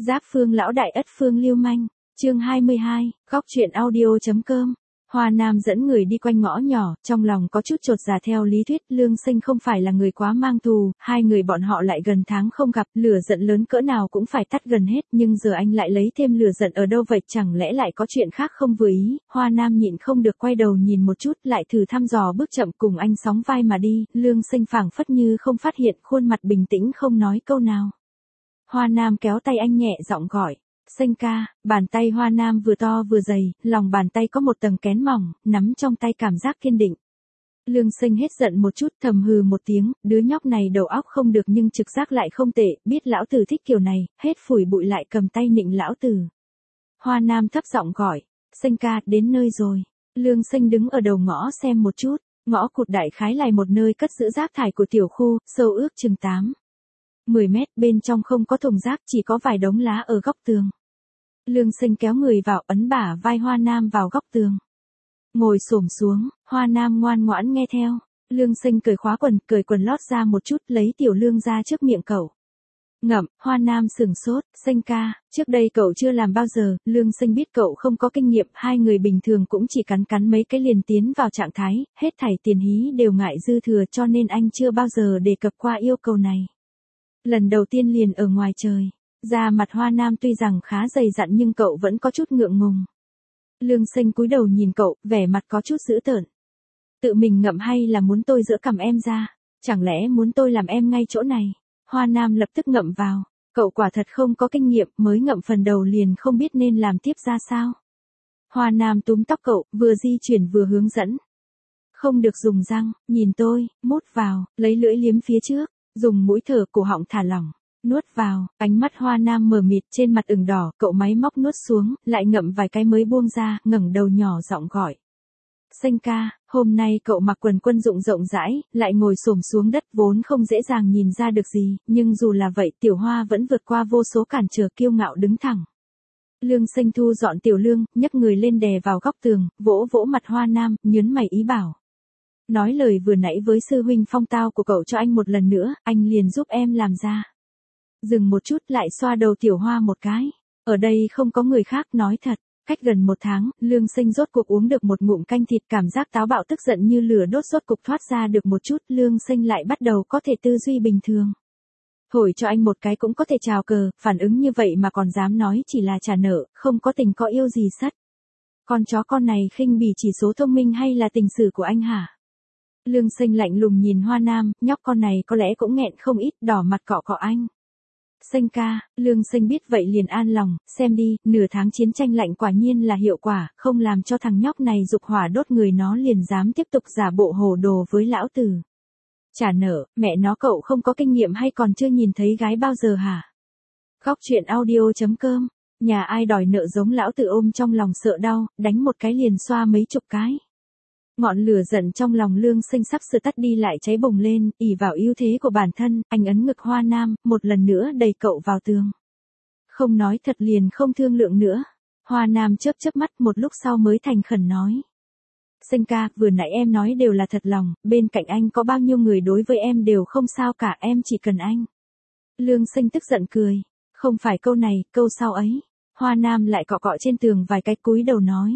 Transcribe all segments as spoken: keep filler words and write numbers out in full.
Giáp phương lão đại ất phương lưu manh, chương hai mươi hai, góc truyện audio.com. Hoa Nam dẫn người đi quanh ngõ nhỏ, trong lòng có chút chột dạ. Theo lý thuyết Lương Sinh không phải là người quá mang thù, hai người bọn họ lại gần tháng không gặp, lửa giận lớn cỡ nào cũng phải tắt gần hết, nhưng giờ anh lại lấy thêm lửa giận ở đâu vậy, chẳng lẽ lại có chuyện khác không vừa ý. Hoa Nam nhịn không được quay đầu nhìn một chút, lại thử thăm dò bước chậm cùng anh sóng vai mà đi. Lương Sinh phảng phất như không phát hiện, khuôn mặt bình tĩnh không nói câu nào. Hoa Nam kéo tay anh nhẹ giọng gọi. Sinh ca. Bàn tay Hoa Nam vừa to vừa dày, lòng bàn tay có một tầng kén mỏng, nắm trong tay cảm giác kiên định. Lương Sinh hết giận một chút, thầm hừ một tiếng, đứa nhóc này đầu óc không được nhưng trực giác lại không tệ, biết lão tử thích kiểu này, hết phủi bụi lại cầm tay nịnh lão tử. Hoa Nam thấp giọng gọi. Sinh ca, đến nơi rồi. Lương Sinh đứng ở đầu ngõ xem một chút, ngõ cụt đại khái là một nơi cất giữ rác thải của tiểu khu, sâu ước chừng tám mười mét, bên trong không có thùng rác, chỉ có vài đống lá ở góc tường. Lương Sinh kéo người vào, ấn bả vai Hoa Nam vào góc tường. Ngồi xổm xuống, Hoa Nam ngoan ngoãn nghe theo. Lương Sinh cởi khóa quần, cởi quần lót ra một chút, lấy tiểu lương ra trước miệng cậu. Ngậm. Hoa Nam sửng sốt. Sinh ca, trước đây cậu chưa làm bao giờ. Lương Sinh biết cậu không có kinh nghiệm, hai người bình thường cũng chỉ cắn cắn mấy cái liền tiến vào trạng thái, hết thảy tiền hí đều ngại dư thừa, cho nên anh chưa bao giờ đề cập qua yêu cầu này. Lần đầu tiên liền ở ngoài trời. Da mặt Hoa Nam tuy rằng khá dày dặn nhưng cậu vẫn có chút ngượng ngùng. Lương Sinh cúi đầu nhìn cậu, vẻ mặt có chút dữ tợn. Tự mình ngậm hay là muốn tôi giỡ cằm em ra? Chẳng lẽ muốn tôi làm em ngay chỗ này? Hoa Nam lập tức ngậm vào. Cậu quả thật không có kinh nghiệm, mới ngậm phần đầu liền không biết nên làm tiếp ra sao. Hoa Nam túm tóc cậu, vừa di chuyển vừa hướng dẫn. Không được dùng răng, nhìn tôi, mút vào, lấy lưỡi liếm phía trước, dùng mũi thở, cổ họng thả lỏng. Nuốt vào. Ánh mắt Hoa Nam mờ mịt, trên mặt ửng đỏ, cậu máy móc nuốt xuống, lại ngậm vài cái mới buông ra, ngẩng đầu nhỏ giọng gọi. Sinh ca, hôm nay cậu mặc quần quân dụng rộng rãi, lại ngồi xổm xuống đất, vốn không dễ dàng nhìn ra được gì, nhưng dù là vậy tiểu Hoa vẫn vượt qua vô số cản trở, kiêu ngạo đứng thẳng. Lương Sinh thu dọn tiểu lương, nhấc người lên đè vào góc tường, vỗ vỗ mặt Hoa Nam, nhớn mày ý bảo. Nói lời vừa nãy với sư huynh Phong tao của cậu cho anh một lần nữa, anh liền giúp em làm ra. Dừng một chút, lại xoa đầu tiểu Hoa một cái. Ở đây không có người khác, nói thật. Cách gần một tháng, Lương Sinh rốt cuộc uống được một ngụm canh thịt, cảm giác táo bạo tức giận như lửa đốt rốt cục thoát ra được một chút. Lương Sinh lại bắt đầu có thể tư duy bình thường. Thổi cho anh một cái cũng có thể chào cờ, phản ứng như vậy mà còn dám nói chỉ là trả nợ, không có tình có yêu gì sất. Con chó con này khinh bỉ chỉ số thông minh hay là tình sử của anh hả? Lương Sinh lạnh lùng nhìn Hoa Nam, nhóc con này có lẽ cũng nghẹn không ít, đỏ mặt cọ cọ anh. Sinh ca. Lương Sinh biết vậy liền an lòng, xem đi, nửa tháng chiến tranh lạnh quả nhiên là hiệu quả, không làm cho thằng nhóc này dục hỏa đốt người, nó liền dám tiếp tục giả bộ hồ đồ với lão tử. Trả nợ, mẹ nó, cậu không có kinh nghiệm hay còn chưa nhìn thấy gái bao giờ hả? Góc truyện audio.com. Nhà ai đòi nợ giống lão tử ôm trong lòng sợ đau, đánh một cái liền xoa mấy chục cái. Ngọn lửa giận trong lòng Lương Sinh sắp sửa tắt đi lại cháy bùng lên, ỷ vào ưu thế của bản thân, anh ấn ngực Hoa Nam, một lần nữa đẩy cậu vào tường. Không nói thật liền không thương lượng nữa. Hoa Nam chớp chớp mắt, một lúc sau mới thành khẩn nói. Sinh ca, vừa nãy em nói đều là thật lòng, bên cạnh anh có bao nhiêu người đối với em đều không sao cả, em chỉ cần anh. Lương Sinh tức giận cười. Không phải câu này, câu sau ấy. Hoa Nam lại cọ cọ trên tường vài cái, cúi đầu nói.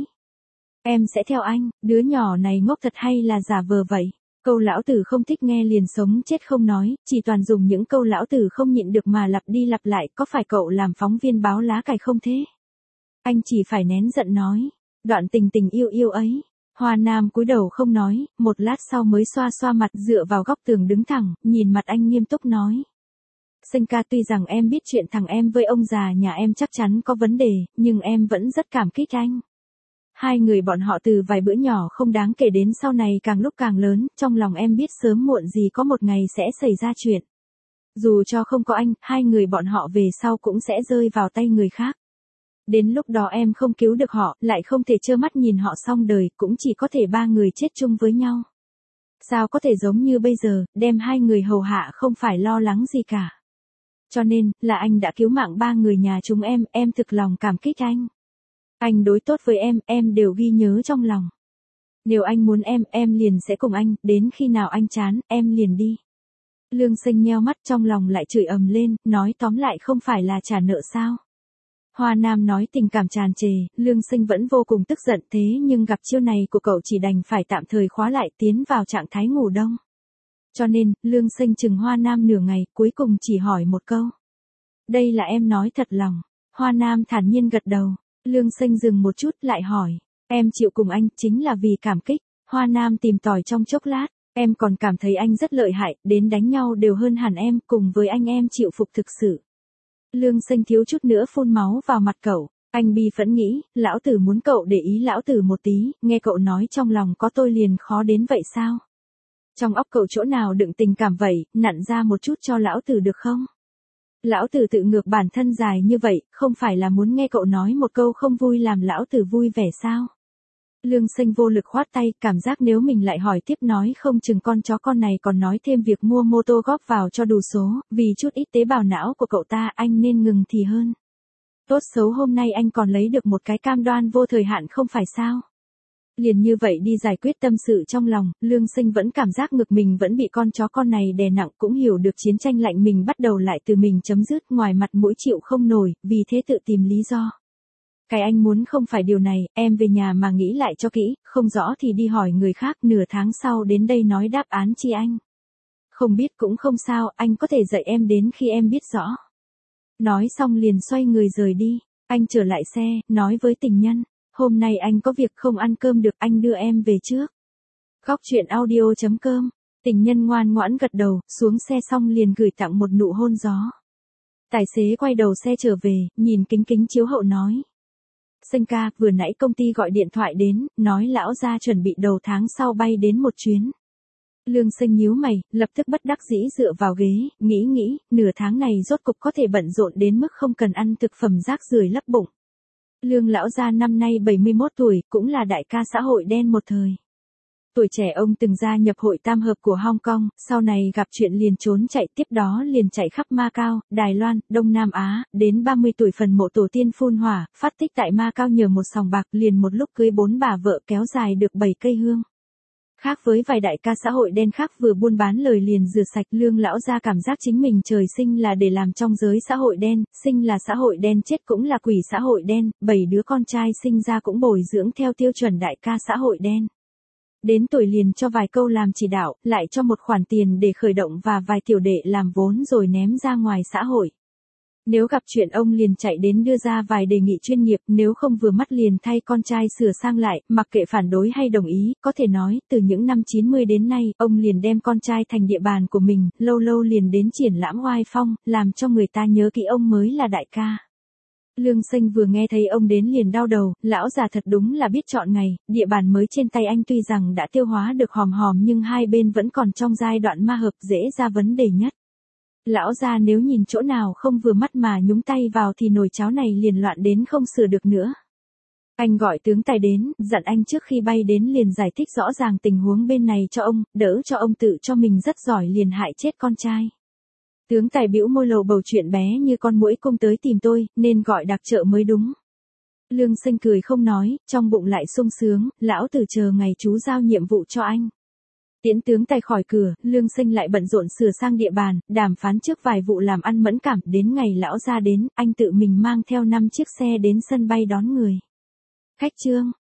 Em sẽ theo anh, đứa nhỏ này ngốc thật hay là giả vờ vậy? Câu lão tử không thích nghe liền sống chết không nói, chỉ toàn dùng những câu lão tử không nhịn được mà lặp đi lặp lại, có phải cậu làm phóng viên báo lá cải không thế? Anh chỉ phải nén giận nói, đoạn tình tình yêu yêu ấy. Hoa Nam cúi đầu không nói, một lát sau mới xoa xoa mặt, dựa vào góc tường đứng thẳng, nhìn mặt anh nghiêm túc nói. Sinh ca, tuy rằng em biết chuyện thằng em với ông già nhà em chắc chắn có vấn đề, nhưng em vẫn rất cảm kích anh. Hai người bọn họ từ vài bữa nhỏ không đáng kể đến sau này càng lúc càng lớn, trong lòng em biết sớm muộn gì có một ngày sẽ xảy ra chuyện. Dù cho không có anh, hai người bọn họ về sau cũng sẽ rơi vào tay người khác. Đến lúc đó em không cứu được họ, lại không thể trơ mắt nhìn họ xong đời, cũng chỉ có thể ba người chết chung với nhau. Sao có thể giống như bây giờ, đem hai người hầu hạ không phải lo lắng gì cả. Cho nên, là anh đã cứu mạng ba người nhà chúng em, em thực lòng cảm kích anh. Anh đối tốt với em, em đều ghi nhớ trong lòng. Nếu anh muốn em, em liền sẽ cùng anh, đến khi nào anh chán, em liền đi. Lương Sinh nheo mắt, trong lòng lại chửi ầm lên, nói tóm lại không phải là trả nợ sao? Hoa Nam nói tình cảm tràn trề, Lương Sinh vẫn vô cùng tức giận thế nhưng gặp chiêu này của cậu chỉ đành phải tạm thời khóa lại tiến vào trạng thái ngủ đông. Cho nên, Lương Sinh chừng Hoa Nam nửa ngày, cuối cùng chỉ hỏi một câu. Đây là em nói thật lòng. Hoa Nam thản nhiên gật đầu. Lương Sinh dừng một chút lại hỏi. Em chịu cùng anh chính là vì cảm kích. Hoa Nam tìm tòi trong chốc lát. Em còn cảm thấy anh rất lợi hại, đến đánh nhau đều hơn hẳn em, cùng với anh em chịu phục thực sự. Lương Sinh thiếu chút nữa phun máu vào mặt cậu. Anh bi phẫn nghĩ, lão tử muốn cậu để ý lão tử một tí, nghe cậu nói trong lòng có tôi liền khó đến vậy sao? Trong óc cậu chỗ nào đựng tình cảm vậy, nặn ra một chút cho lão tử được không? Lão tử tự ngược bản thân dài như vậy, không phải là muốn nghe cậu nói một câu không vui làm lão tử vui vẻ sao? Lương Sinh vô lực khoát tay, cảm giác nếu mình lại hỏi tiếp nói không chừng con chó con này còn nói thêm việc mua mô tô góp vào cho đủ số, vì chút ít tế bào não của cậu ta anh nên ngừng thì hơn. Tốt xấu hôm nay anh còn lấy được một cái cam đoan vô thời hạn không phải sao? Liền như vậy đi giải quyết tâm sự trong lòng, Lương Sinh vẫn cảm giác ngực mình vẫn bị con chó con này đè nặng, cũng hiểu được chiến tranh lạnh mình bắt đầu lại từ mình chấm dứt, ngoài mặt mũi chịu không nổi, vì thế tự tìm lý do. Cái anh muốn không phải điều này, em về nhà mà nghĩ lại cho kỹ, không rõ thì đi hỏi người khác, nửa tháng sau đến đây nói đáp án chi anh. Không biết cũng không sao, anh có thể dạy em đến khi em biết rõ. Nói xong liền xoay người rời đi, anh trở lại xe, nói với tình nhân. Hôm nay anh có việc không ăn cơm được, anh đưa em về trước. Góc chuyện audio chấm com. Tình nhân ngoan ngoãn gật đầu, xuống xe xong liền gửi tặng một nụ hôn gió. Tài xế quay đầu xe trở về, nhìn kính kính chiếu hậu nói. Sinh ca, vừa nãy công ty gọi điện thoại đến, nói lão gia chuẩn bị đầu tháng sau bay đến một chuyến. Lương Sinh nhíu mày, lập tức bất đắc dĩ dựa vào ghế, nghĩ nghĩ, nửa tháng này rốt cục có thể bận rộn đến mức không cần ăn thực phẩm rác rưởi lấp bụng. Lương lão gia năm nay bảy mươi mốt tuổi, cũng là đại ca xã hội đen một thời. Tuổi trẻ ông từng gia nhập hội tam hợp của Hong Kong, sau này gặp chuyện liền trốn chạy, tiếp đó liền chạy khắp Macau, Đài Loan, Đông Nam Á, đến ba mươi tuổi phần mộ tổ tiên phun hỏa, phát tích tại Macau nhờ một sòng bạc, liền một lúc cưới bốn bà vợ, kéo dài được bảy cây hương. Khác với vài đại ca xã hội đen khác vừa buôn bán lời liền rửa sạch, Lương lão gia cảm giác chính mình trời sinh là để làm trong giới xã hội đen, sinh là xã hội đen chết cũng là quỷ xã hội đen, bảy đứa con trai sinh ra cũng bồi dưỡng theo tiêu chuẩn đại ca xã hội đen. Đến tuổi liền cho vài câu làm chỉ đạo, lại cho một khoản tiền để khởi động và vài tiểu đệ làm vốn rồi ném ra ngoài xã hội. Nếu gặp chuyện ông liền chạy đến đưa ra vài đề nghị chuyên nghiệp, nếu không vừa mắt liền thay con trai sửa sang lại, mặc kệ phản đối hay đồng ý, có thể nói, từ những năm chín mươi đến nay, ông liền đem con trai thành địa bàn của mình, lâu lâu liền đến triển lãm oai phong, làm cho người ta nhớ kỹ ông mới là đại ca. Lương Sinh vừa nghe thấy ông đến liền đau đầu, lão già thật đúng là biết chọn ngày, địa bàn mới trên tay anh tuy rằng đã tiêu hóa được hòm hòm nhưng hai bên vẫn còn trong giai đoạn ma hợp, dễ ra vấn đề nhất. Lão gia nếu nhìn chỗ nào không vừa mắt mà nhúng tay vào thì nồi cháo này liền loạn đến không sửa được nữa. Anh gọi tướng tài đến, dặn anh trước khi bay đến liền giải thích rõ ràng tình huống bên này cho ông, đỡ cho ông tự cho mình rất giỏi liền hại chết con trai. Tướng tài bĩu môi lầu bầu chuyện bé như con muỗi cung tới tìm tôi, nên gọi đặc trợ mới đúng. Lương Sinh cười không nói, trong bụng lại sung sướng, lão tử chờ ngày chú giao nhiệm vụ cho anh. Tiễn tướng tài khỏi cửa, Lương Sinh lại bận rộn sửa sang địa bàn, đàm phán trước vài vụ làm ăn mẫn cảm, đến ngày lão ra đến, anh tự mình mang theo năm chiếc xe đến sân bay đón người. Khách trương,